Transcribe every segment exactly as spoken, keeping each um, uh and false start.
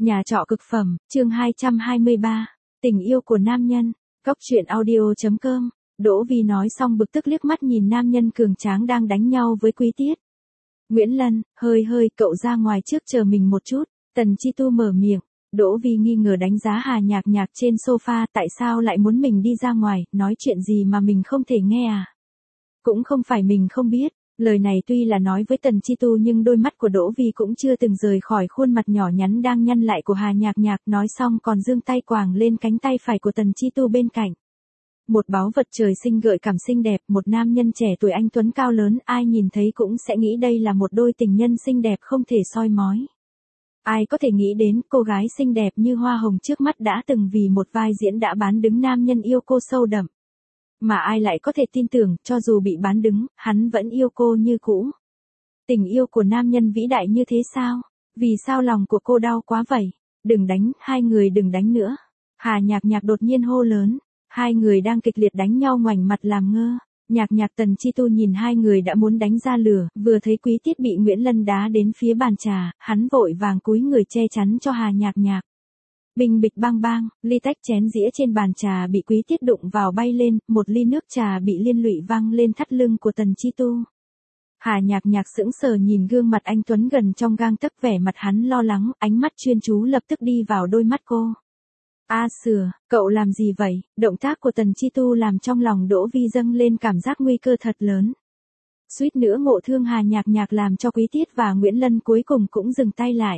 Nhà trọ cực phẩm, chương hai trăm hai mươi ba, tình yêu của nam nhân, góc truyện audio chấm com. Đỗ Vi nói xong bực tức liếc mắt nhìn nam nhân cường tráng đang đánh nhau với Quý Tiết. Nguyễn Lân, hơi hơi, cậu ra ngoài trước chờ mình một chút. Tần Chi Tu mở miệng. Đỗ Vi nghi ngờ đánh giá Hà Nhạc Nhạc trên sofa, tại sao lại muốn mình đi ra ngoài, nói chuyện gì mà mình không thể nghe à? Cũng không phải mình không biết. Lời này tuy là nói với Tần Chi Tu nhưng đôi mắt của Đỗ Vi cũng chưa từng rời khỏi khuôn mặt nhỏ nhắn đang nhăn lại của Hà Nhạc Nhạc, nói xong còn giương tay quàng lên cánh tay phải của Tần Chi Tu bên cạnh. Một báu vật trời sinh gợi cảm xinh đẹp, một nam nhân trẻ tuổi anh tuấn cao lớn, ai nhìn thấy cũng sẽ nghĩ đây là một đôi tình nhân xinh đẹp không thể soi mói. Ai có thể nghĩ đến cô gái xinh đẹp như hoa hồng trước mắt đã từng vì một vai diễn đã bán đứng nam nhân yêu cô sâu đậm. Mà ai lại có thể tin tưởng, cho dù bị bán đứng, hắn vẫn yêu cô như cũ. Tình yêu của nam nhân vĩ đại như thế sao? Vì sao lòng của cô đau quá vậy? Đừng đánh, hai người đừng đánh nữa. Hà Nhạc Nhạc đột nhiên hô lớn. Hai người đang kịch liệt đánh nhau ngoảnh mặt làm ngơ. Nhạc Nhạc Tần Chi Tu nhìn hai người đã muốn đánh ra lửa, vừa thấy Quý Tiết bị Nguyễn Lân đá đến phía bàn trà, hắn vội vàng cúi người che chắn cho Hà Nhạc Nhạc. Bình bịch bang bang, ly tách chén dĩa trên bàn trà bị Quý Tiết đụng vào bay lên, một ly nước trà bị liên lụy văng lên thắt lưng của Tần Chi Tu. Hà Nhạc Nhạc sững sờ nhìn gương mặt anh tuấn gần trong gang tấc, vẻ mặt hắn lo lắng, ánh mắt chuyên chú lập tức đi vào đôi mắt cô. A Sửa, cậu làm gì vậy? Động tác của Tần Chi Tu làm trong lòng Đỗ Vi dâng lên cảm giác nguy cơ thật lớn. Suýt nữa ngộ thương Hà Nhạc Nhạc làm cho Quý Tiết và Nguyễn Lân cuối cùng cũng dừng tay lại.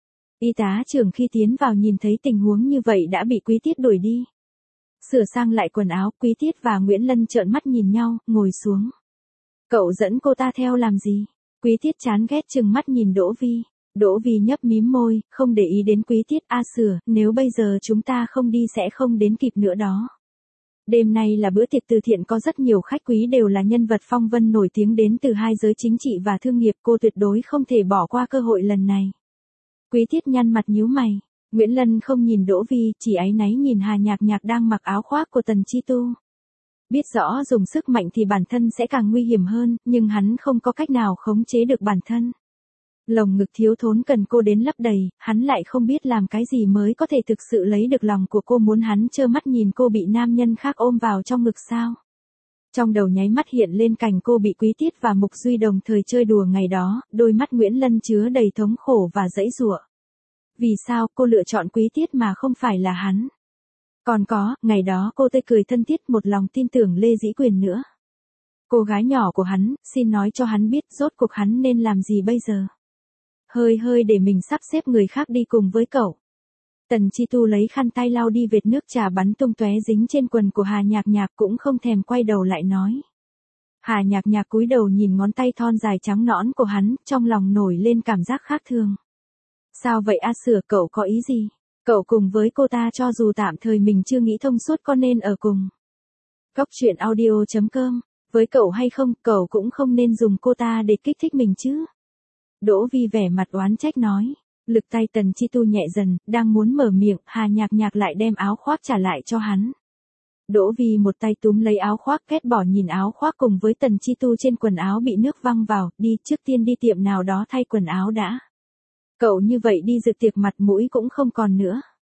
Y tá trưởng khi tiến vào nhìn thấy tình huống như vậy đã bị Quý Tiết đuổi đi. Sửa sang lại quần áo, Quý Tiết và Nguyễn Lân trợn mắt nhìn nhau, ngồi xuống. Cậu dẫn cô ta theo làm gì? Quý Tiết chán ghét trừng mắt nhìn Đỗ Vi. Đỗ Vi nhấp mím môi, không để ý đến Quý Tiết. A Sửa, nếu bây giờ chúng ta không đi sẽ không đến kịp nữa đó. Đêm nay là bữa tiệc từ thiện, có rất nhiều khách quý đều là nhân vật phong vân nổi tiếng đến từ hai giới chính trị và thương nghiệp, cô tuyệt đối không thể bỏ qua cơ hội lần này. Quý Tiết nhăn mặt nhíu mày. Nguyễn Lân không nhìn Đỗ Vi, chỉ áy náy nhìn Hà Nhạc Nhạc đang mặc áo khoác của Tần Chi Tu. Biết rõ dùng sức mạnh thì bản thân sẽ càng nguy hiểm hơn, nhưng hắn không có cách nào khống chế được bản thân. Lồng ngực thiếu thốn cần cô đến lấp đầy, hắn lại không biết làm cái gì mới có thể thực sự lấy được lòng của cô, muốn hắn trơ mắt nhìn cô bị nam nhân khác ôm vào trong ngực sao? Trong đầu nháy mắt hiện lên cảnh cô bị Quý Tiết và Mục Duy đồng thời chơi đùa ngày đó, đôi mắt Nguyễn Lân chứa đầy thống khổ và giãy giụa. Vì sao cô lựa chọn Quý Tiết mà không phải là hắn? Còn có, ngày đó cô tươi cười thân thiết, một lòng tin tưởng Lê Dĩ Quyền nữa. Cô gái nhỏ của hắn, xin nói cho hắn biết rốt cuộc hắn nên làm gì bây giờ? Hơi hơi để mình sắp xếp người khác đi cùng với cậu. Tần Chi Tu lấy khăn tay lau đi vệt nước trà bắn tung tóe dính trên quần của Hà Nhạc Nhạc, cũng không thèm quay đầu lại nói. Hà Nhạc Nhạc cúi đầu nhìn ngón tay thon dài trắng nõn của hắn, trong lòng nổi lên cảm giác khác thường. Sao vậy A Sửa, cậu có ý gì? Cậu cùng với cô ta cho dù tạm thời mình chưa nghĩ thông suốt có nên ở cùng. Góc truyện audio chấm com, với cậu hay không, cậu cũng không nên dùng cô ta để kích thích mình chứ. Đỗ Vi vẻ mặt oán trách nói. Lực tay Tần Chi Tu nhẹ dần, đang muốn mở miệng, Hà Nhạc Nhạc lại đem áo khoác trả lại cho hắn. Đỗ Vi một tay túm lấy áo khoác, ghét bỏ nhìn áo khoác cùng với Tần Chi Tu trên quần áo bị nước văng vào, đi, trước tiên đi tiệm nào đó thay quần áo đã. Cậu như vậy đi dự tiệc mặt mũi cũng không còn nữa.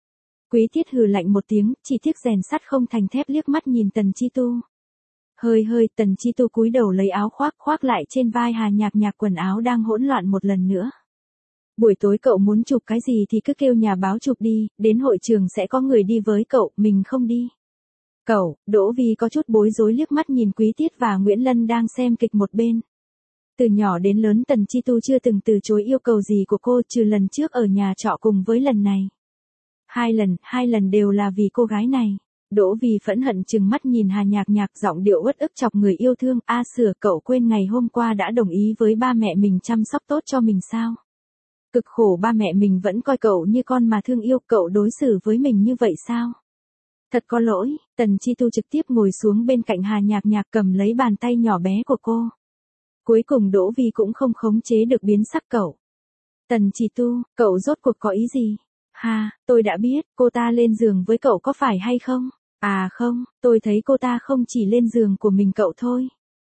Quý Tiết hừ lạnh một tiếng, chỉ tiếc rèn sắt không thành thép, liếc mắt nhìn Tần Chi Tu. Hơi hơi, Tần Chi Tu cúi đầu lấy áo khoác khoác lại trên vai Hà Nhạc Nhạc, quần áo đang hỗn loạn một lần nữa. Buổi tối cậu muốn chụp cái gì thì cứ kêu nhà báo chụp đi, đến hội trường sẽ có người đi với cậu, mình không đi. Cậu, Đỗ Vi có chút bối rối liếc mắt nhìn Quý Tiết và Nguyễn Lân đang xem kịch một bên. Từ nhỏ đến lớn Tần Chi Tu chưa từng từ chối yêu cầu gì của cô, trừ lần trước ở nhà trọ cùng với lần này. Hai lần, hai lần đều là vì cô gái này. Đỗ Vi phẫn hận trừng mắt nhìn Hà Nhạc Nhạc, giọng điệu uất ức chọc người yêu thương. A Sửa, cậu quên ngày hôm qua đã đồng ý với ba mẹ mình chăm sóc tốt cho mình sao? Cực khổ ba mẹ mình vẫn coi cậu như con mà thương yêu, cậu đối xử với mình như vậy sao? Thật có lỗi. Tần Chi Tu trực tiếp ngồi xuống bên cạnh Hà Nhạc Nhạc, cầm lấy bàn tay nhỏ bé của cô. Cuối cùng Đỗ Vi cũng không khống chế được biến sắc cậu. Tần Chi Tu, cậu rốt cuộc có ý gì? Ha, tôi đã biết, cô ta lên giường với cậu có phải hay không? À không, tôi thấy cô ta không chỉ lên giường của mình cậu thôi.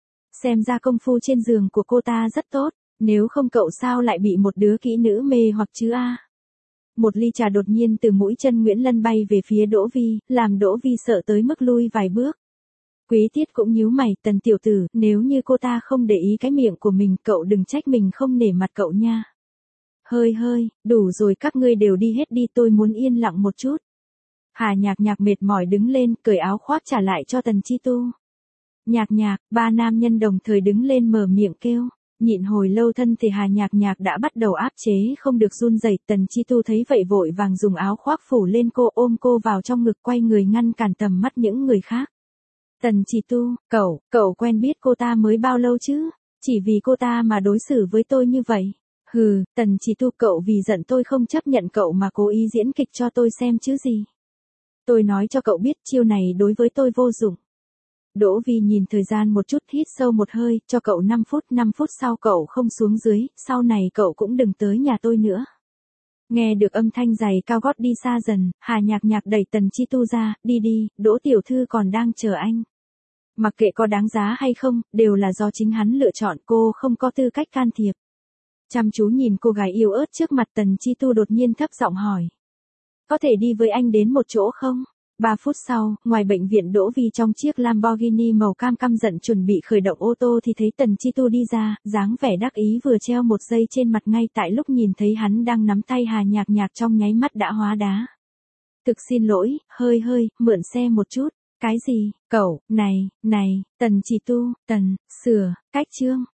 Xem ra công phu trên giường của cô ta rất tốt, nếu không cậu sao lại bị một đứa kỹ nữ mê hoặc chứ a? Một ly trà đột nhiên từ mũi chân Nguyễn Lân bay về phía Đỗ Vi, làm Đỗ Vi sợ tới mức lui vài bước. Quý Tiết cũng nhíu mày, Tần tiểu tử, nếu như cô ta không để ý cái miệng của mình, cậu đừng trách mình không nể mặt cậu nha. Hơi hơi, đủ rồi, các ngươi đều đi hết đi, tôi muốn yên lặng một chút. Hà Nhạc Nhạc mệt mỏi đứng lên, cởi áo khoác trả lại cho Tần Chi Tu. Nhạc Nhạc, ba nam nhân đồng thời đứng lên mở miệng kêu. Nhịn hồi lâu thân thể Hà Nhạc Nhạc đã bắt đầu áp chế không được run rẩy. Tần Chi Tu thấy vậy vội vàng dùng áo khoác phủ lên cô, ôm cô vào trong ngực, quay người ngăn cản tầm mắt những người khác. Tần Chi Tu, cậu, cậu quen biết cô ta mới bao lâu chứ? Chỉ vì cô ta mà đối xử với tôi như vậy. Hừ, Tần Chi Tu, cậu vì giận tôi không chấp nhận cậu mà cố ý diễn kịch cho tôi xem chứ gì. Tôi nói cho cậu biết, chiêu này đối với tôi vô dụng. Đỗ Vi nhìn thời gian một chút, hít sâu một hơi, cho cậu năm phút, năm phút sau cậu không xuống dưới, sau này cậu cũng đừng tới nhà tôi nữa. Nghe được âm thanh giày cao gót đi xa dần, Hà Nhạc Nhạc đẩy Tần Chi Tu ra, đi đi, Đỗ tiểu thư còn đang chờ anh. Mặc kệ có đáng giá hay không, đều là do chính hắn lựa chọn, cô không có tư cách can thiệp. Chăm chú nhìn cô gái yếu ớt trước mặt, Tần Chi Tu đột nhiên thấp giọng hỏi. Có thể đi với anh đến một chỗ không? Ba phút sau, ngoài bệnh viện, Đỗ Vi trong chiếc Lamborghini màu cam căm giận chuẩn bị khởi động ô tô thì thấy Tần Chi Tu đi ra, dáng vẻ đắc ý vừa treo một giây trên mặt, ngay tại lúc nhìn thấy hắn đang nắm tay Hà Nhạc Nhạc trong nháy mắt đã hóa đá. Thực xin lỗi, hơi hơi, mượn xe một chút. Cái gì, cậu, này, này, Tần Chi Tu, Tần, sửa, cách chương.